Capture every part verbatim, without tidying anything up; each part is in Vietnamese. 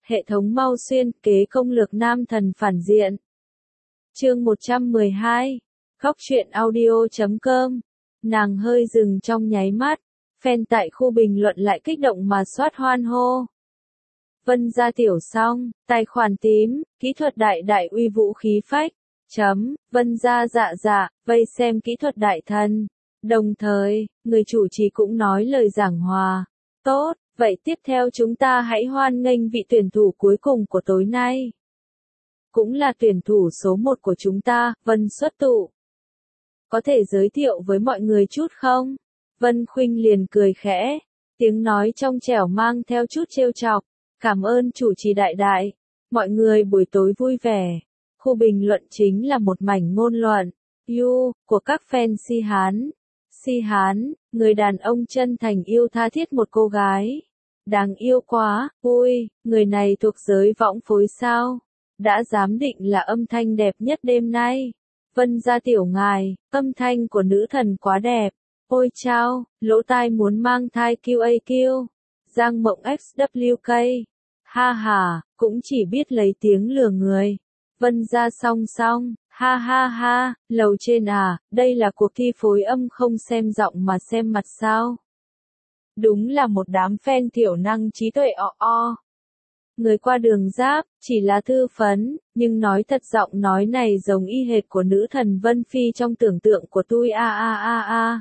Hệ thống mau xuyên kế công lược nam thần phản diện. Chương một trăm mười hai. Góc truyện audio chấm com. Nàng hơi dừng trong nháy mắt. Fan tại khu bình luận lại kích động mà soát hoan hô. Vân gia tiểu xong, tài khoản tím, kỹ thuật đại đại uy vũ khí phách. Chấm, Vân gia dạ dạ, vây xem kỹ thuật đại thần. Đồng thời, người chủ trì cũng nói lời giảng hòa. Tốt, vậy tiếp theo chúng ta hãy hoan nghênh vị tuyển thủ cuối cùng của tối nay. Cũng là tuyển thủ số một của chúng ta, Vân xuất tụ. Có thể giới thiệu với mọi người chút không? Vân Khuynh liền cười khẽ, tiếng nói trong trẻo mang theo chút trêu chọc. Cảm ơn chủ trì đại đại. Mọi người buổi tối vui vẻ. Khu bình luận chính là một mảnh ngôn luận. You, của các fan si Hán. Si Hán, người đàn ông chân thành yêu tha thiết một cô gái. Đáng yêu quá, ui, người này thuộc giới võng phối sao? Đã giám định là âm thanh đẹp nhất đêm nay. Vân gia tiểu ngài, âm thanh của nữ thần quá đẹp. Ôi chao, lỗ tai muốn mang thai Q A Q. Giang Mộng ích vê kê. Ha ha, cũng chỉ biết lấy tiếng lừa người. Vân gia song song, ha ha ha, lầu trên à, đây là cuộc thi phối âm không xem giọng mà xem mặt sao. Đúng là một đám fan thiểu năng trí tuệ o o. Người qua đường giáp, chỉ là thư phấn, nhưng nói thật giọng nói này giống y hệt của nữ thần Vân Phi trong tưởng tượng của tôi a a a a.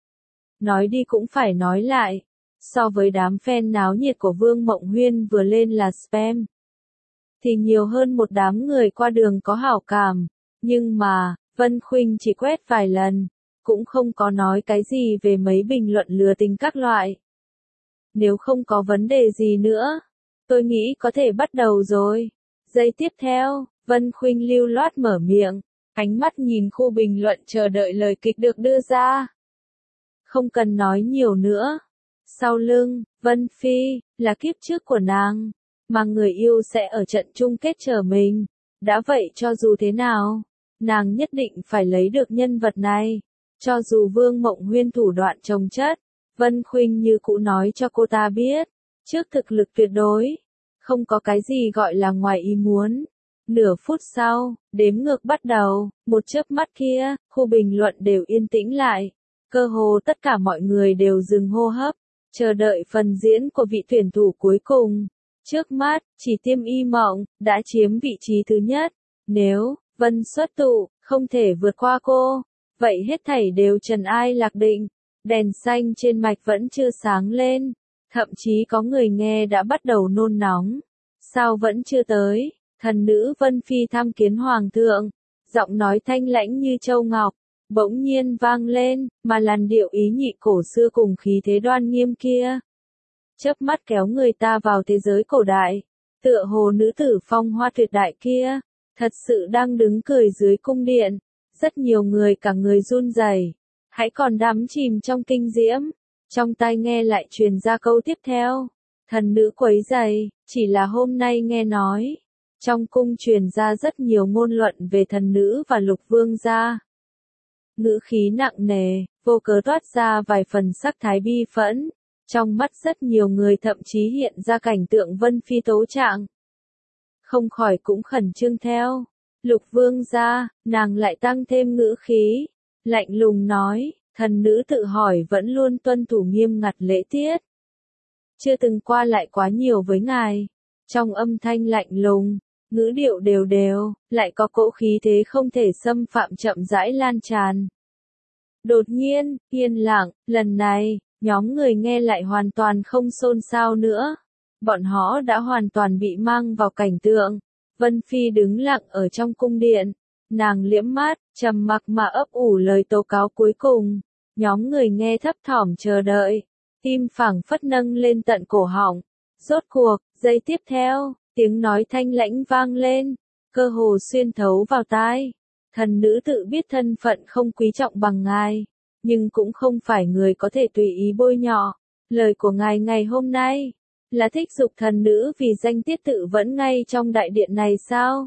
Nói đi cũng phải nói lại. So với đám fan náo nhiệt của Vương Mộng Huyên vừa lên là spam, thì nhiều hơn một đám người qua đường có hảo cảm. Nhưng mà, Vân Khuynh chỉ quét vài lần, cũng không có nói cái gì về mấy bình luận lừa tình các loại. Nếu không có vấn đề gì nữa, tôi nghĩ có thể bắt đầu rồi. Giây tiếp theo, Vân Khuynh lưu loát mở miệng, ánh mắt nhìn khu bình luận chờ đợi lời kịch được đưa ra. Không cần nói nhiều nữa. Sau lưng, Vân Phi, là kiếp trước của nàng, mà người yêu sẽ ở trận chung kết chờ mình. Đã vậy cho dù thế nào, nàng nhất định phải lấy được nhân vật này. Cho dù Vương Mộng Huyên thủ đoạn chồng chất, Vân Khuynh như cũ nói cho cô ta biết, trước thực lực tuyệt đối, không có cái gì gọi là ngoài ý muốn. Nửa phút sau, đếm ngược bắt đầu, một chớp mắt kia, khu bình luận đều yên tĩnh lại. Cơ hồ tất cả mọi người đều dừng hô hấp, chờ đợi phần diễn của vị tuyển thủ cuối cùng. Trước mắt, chỉ Tiêm Y Mộng đã chiếm vị trí thứ nhất. Nếu Vân xuất tụ không thể vượt qua cô, vậy hết thảy đều trần ai lạc định. Đèn xanh trên mạch vẫn chưa sáng lên, thậm chí có người nghe đã bắt đầu nôn nóng. Sao vẫn chưa tới? Thần nữ Vân Phi tham kiến hoàng thượng, giọng nói thanh lãnh như châu ngọc, bỗng nhiên vang lên, mà làn điệu ý nhị cổ xưa cùng khí thế đoan nghiêm kia. Chớp mắt kéo người ta vào thế giới cổ đại, tựa hồ nữ tử phong hoa tuyệt đại kia, thật sự đang đứng cười dưới cung điện. Rất nhiều người cả người run rẩy, hãy còn đắm chìm trong kinh diễm. Trong tai nghe lại truyền ra câu tiếp theo, thần nữ quấy rầy, chỉ là hôm nay nghe nói. Trong cung truyền ra rất nhiều ngôn luận về thần nữ và Lục Vương gia. Ngữ khí nặng nề, vô cớ toát ra vài phần sắc thái bi phẫn. Trong mắt rất nhiều người thậm chí hiện ra cảnh tượng Vân Phi tấu trạng. Không khỏi cũng khẩn trương theo. Lục Vương gia, nàng lại tăng thêm ngữ khí. Lạnh lùng nói, thần nữ tự hỏi vẫn luôn tuân thủ nghiêm ngặt lễ tiết. Chưa từng qua lại quá nhiều với ngài. Trong âm thanh lạnh lùng, ngữ điệu đều đều, lại có cỗ khí thế không thể xâm phạm chậm rãi lan tràn. Đột nhiên, yên lặng, lần này, nhóm người nghe lại hoàn toàn không xôn xao nữa. Bọn họ đã hoàn toàn bị mang vào cảnh tượng. Vân Phi đứng lặng ở trong cung điện. Nàng liễm mắt, trầm mặc mà ấp ủ lời tố cáo cuối cùng. Nhóm người nghe thấp thỏm chờ đợi. Tim phảng phất nâng lên tận cổ họng. Rốt cuộc, giây tiếp theo, tiếng nói thanh lãnh vang lên. Cơ hồ xuyên thấu vào tai. Thần nữ tự biết thân phận không quý trọng bằng ngài. Nhưng cũng không phải người có thể tùy ý bôi nhọ. Lời của ngài ngày hôm nay, là thích dục thần nữ vì danh tiết tự vẫn ngay trong đại điện này sao?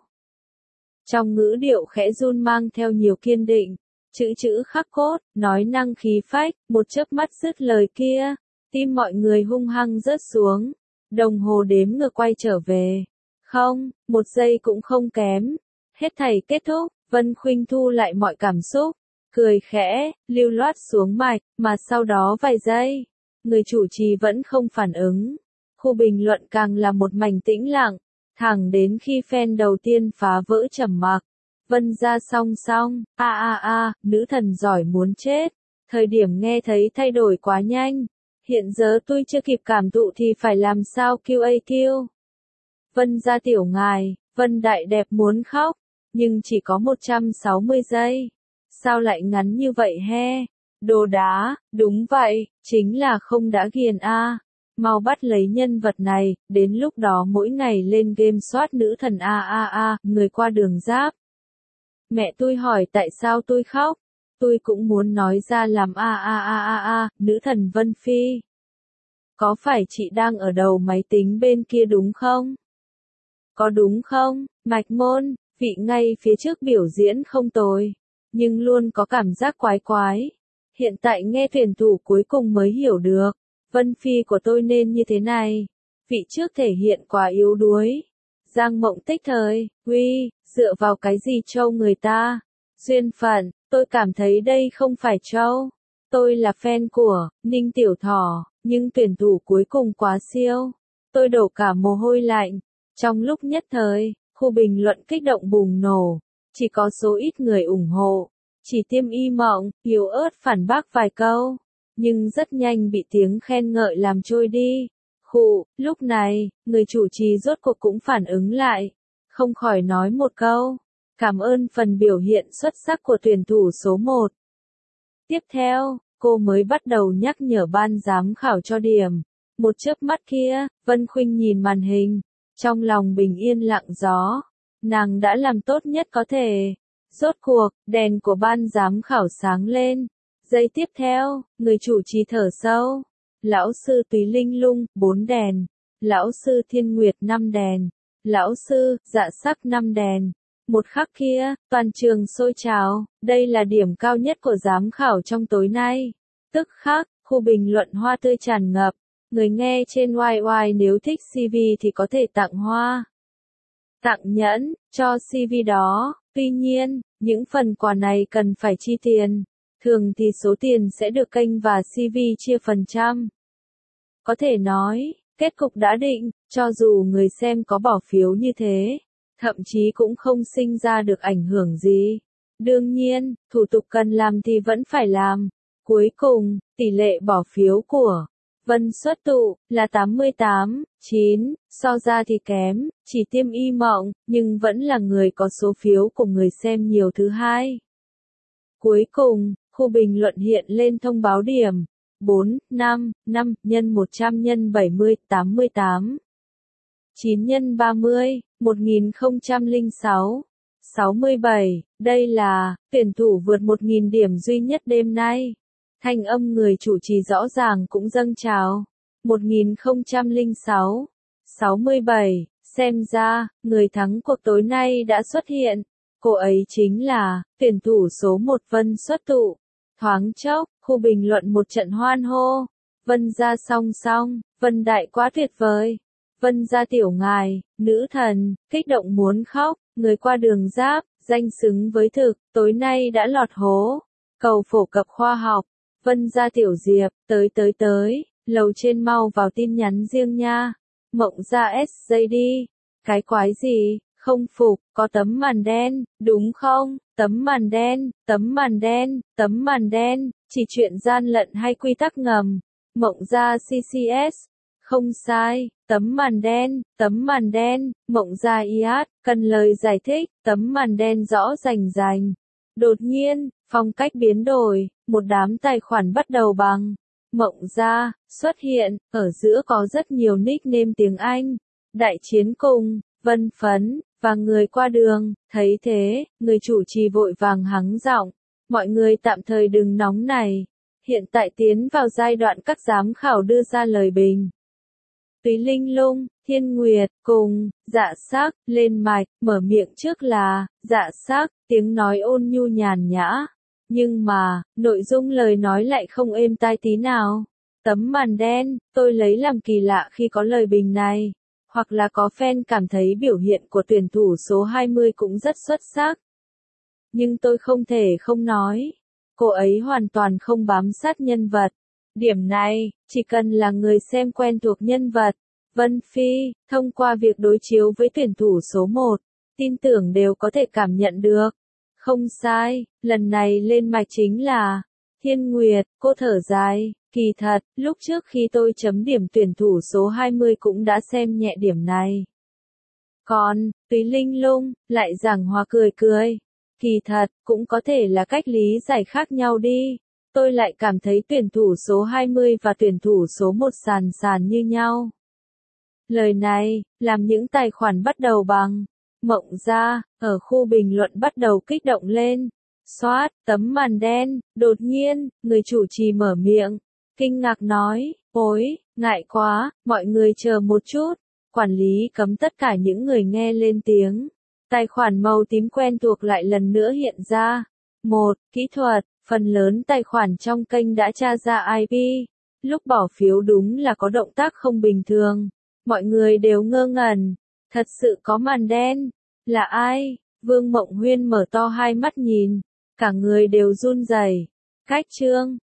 Trong ngữ điệu khẽ run mang theo nhiều kiên định, chữ chữ khắc cốt, nói năng khí phách, một chớp mắt dứt lời kia, tim mọi người hung hăng rớt xuống. Đồng hồ đếm ngược quay trở về. Không, một giây cũng không kém. Hết thảy kết thúc, Vân Khuynh thu lại mọi cảm xúc, cười khẽ, lưu loát xuống mạch, mà sau đó vài giây, người chủ trì vẫn không phản ứng. Khu bình luận càng là một mảnh tĩnh lặng, thẳng đến khi fan đầu tiên phá vỡ trầm mặc. Vân ra song song, a a a, nữ thần giỏi muốn chết. Thời điểm nghe thấy thay đổi quá nhanh. Hiện giờ tôi chưa kịp cảm thụ thì phải làm sao kiu a kiu. Vân ra tiểu ngài, Vân đại đẹp muốn khóc, nhưng chỉ có một trăm sáu mươi giây. Sao lại ngắn như vậy he? Đồ đá, đúng vậy, chính là không đã ghiền a. Mau bắt lấy nhân vật này, đến lúc đó mỗi ngày lên game soát nữ thần a a a, người qua đường giáp. Mẹ tôi hỏi tại sao tôi khóc, tôi cũng muốn nói ra làm a a a a a, nữ thần Vân Phi. Có phải chị đang ở đầu máy tính bên kia đúng không? Có đúng không, Mạch Môn, vị ngay phía trước biểu diễn không tồi, nhưng luôn có cảm giác quái quái. Hiện tại nghe tuyển thủ cuối cùng mới hiểu được, Vân Phi của tôi nên như thế này. Vị trước thể hiện quá yếu đuối. Giang Mộng Tích thời, uy, dựa vào cái gì trâu người ta? Duyên phận, tôi cảm thấy đây không phải trâu. Tôi là fan của Ninh Tiểu Thỏ, nhưng tuyển thủ cuối cùng quá siêu. Tôi đổ cả mồ hôi lạnh. Trong lúc nhất thời, khu bình luận kích động bùng nổ. Chỉ có số ít người ủng hộ. Chỉ Tiêm Y Mộng, yếu ớt phản bác vài câu. Nhưng rất nhanh bị tiếng khen ngợi làm trôi đi. Khụ, lúc này, người chủ trì rốt cuộc cũng phản ứng lại. Không khỏi nói một câu. Cảm ơn phần biểu hiện xuất sắc của tuyển thủ số một. Tiếp theo, cô mới bắt đầu nhắc nhở ban giám khảo cho điểm. Một chớp mắt kia, Vân Khuynh nhìn màn hình. Trong lòng bình yên lặng gió. Nàng đã làm tốt nhất có thể. Rốt cuộc, đèn của ban giám khảo sáng lên. Giây tiếp theo, người chủ trì thở sâu. Lão sư Túy Linh Lung, bốn đèn. Lão sư Thiên Nguyệt, năm đèn. Lão sư, Dạ Sắc, năm đèn. Một khắc kia, toàn trường sôi trào, đây là điểm cao nhất của giám khảo trong tối nay. Tức khắc, khu bình luận hoa tươi tràn ngập. Người nghe trên Y Y nếu thích xê vê thì có thể tặng hoa. Tặng nhẫn, cho xê vê đó. Tuy nhiên, những phần quà này cần phải chi tiền. Thường thì số tiền sẽ được kênh và xê vê chia phần trăm. Có thể nói, kết cục đã định, cho dù người xem có bỏ phiếu như thế, thậm chí cũng không sinh ra được ảnh hưởng gì. Đương nhiên, thủ tục cần làm thì vẫn phải làm. Cuối cùng, tỷ lệ bỏ phiếu của Vân Xuất Tụ là tám mươi tám, chín, so ra thì kém, chỉ Tiêm Y Mộng, nhưng vẫn là người có số phiếu của người xem nhiều thứ hai. Cuối cùng, khu bình luận hiện lên thông báo điểm. bốn, năm, năm, nhân một trăm nhân bảy mươi, tám mươi tám. chín nhân ba mươi, một nghìn không trăm lẻ sáu. sáu mươi bảy, đây là, tuyển thủ vượt một nghìn điểm duy nhất đêm nay. Thanh âm người chủ trì rõ ràng cũng dâng trào. một nghìn không trăm lẻ sáu. sáu mươi bảy, xem ra, người thắng cuộc tối nay đã xuất hiện. Cô ấy chính là, tuyển thủ số một Vân Xuất Tụ. Thoáng chốc, khu bình luận một trận hoan hô. Vân ra song song, Vân đại quá tuyệt vời. Vân ra tiểu ngài, nữ thần, kích động muốn khóc, người qua đường giáp, danh xứng với thực, tối nay đã lọt hố. Cầu phổ cập khoa học. Vân ra tiểu diệp, tới tới tới, lầu trên mau vào tin nhắn riêng nha. Mộng ra ét giây đi. Cái quái gì, không phục, có tấm màn đen, đúng không? Tấm màn đen, tấm màn đen, tấm màn đen, chỉ chuyện gian lận hay quy tắc ngầm. Mộng ra xê xê ét. Không sai, tấm màn đen, tấm màn đen, Mộng ra i át, cần lời giải thích, tấm màn đen rõ rành rành. Đột nhiên, phong cách biến đổi, một đám tài khoản bắt đầu bằng Mộng ra, xuất hiện, ở giữa có rất nhiều nickname tiếng Anh. Đại chiến cùng, Vân Phấn, và người qua đường, thấy thế, người chủ trì vội vàng hắng giọng. Mọi người tạm thời đừng nóng này. Hiện tại tiến vào giai đoạn các giám khảo đưa ra lời bình. Túy Linh Lung, Thiên Nguyệt, cùng, Dạ Sắc, lên mạch, mở miệng trước là, Dạ Sắc, tiếng nói ôn nhu nhàn nhã. Nhưng mà, nội dung lời nói lại không êm tai tí nào. Tấm màn đen, tôi lấy làm kỳ lạ khi có lời bình này. Hoặc là có fan cảm thấy biểu hiện của tuyển thủ số hai mươi cũng rất xuất sắc. Nhưng tôi không thể không nói. Cô ấy hoàn toàn không bám sát nhân vật. Điểm này, chỉ cần là người xem quen thuộc nhân vật, Vân Phi, thông qua việc đối chiếu với tuyển thủ số một, tin tưởng đều có thể cảm nhận được. Không sai, lần này lên mạch chính là Thiên Nguyệt, cô thở dài, kỳ thật, lúc trước khi tôi chấm điểm tuyển thủ số hai mươi cũng đã xem nhẹ điểm này. Còn, Túy Linh Lung, lại giảng hòa cười cười. Kỳ thật, cũng có thể là cách lý giải khác nhau đi. Tôi lại cảm thấy tuyển thủ số hai mươi và tuyển thủ số một sàn sàn như nhau. Lời này, làm những tài khoản bắt đầu bằng Mộng Gia, ở khu bình luận bắt đầu kích động lên. Xoát, tấm màn đen, đột nhiên, người chủ trì mở miệng, kinh ngạc nói, ôi, ngại quá, mọi người chờ một chút. Quản lý cấm tất cả những người nghe lên tiếng. Tài khoản màu tím quen thuộc lại lần nữa hiện ra. Một, kỹ thuật, phần lớn tài khoản trong kênh đã tra ra i pê. Lúc bỏ phiếu đúng là có động tác không bình thường. Mọi người đều ngơ ngẩn. Thật sự có màn đen. Là ai? Vương Mộng Huyên mở to hai mắt nhìn. Cả người đều run rẩy. Cách chương.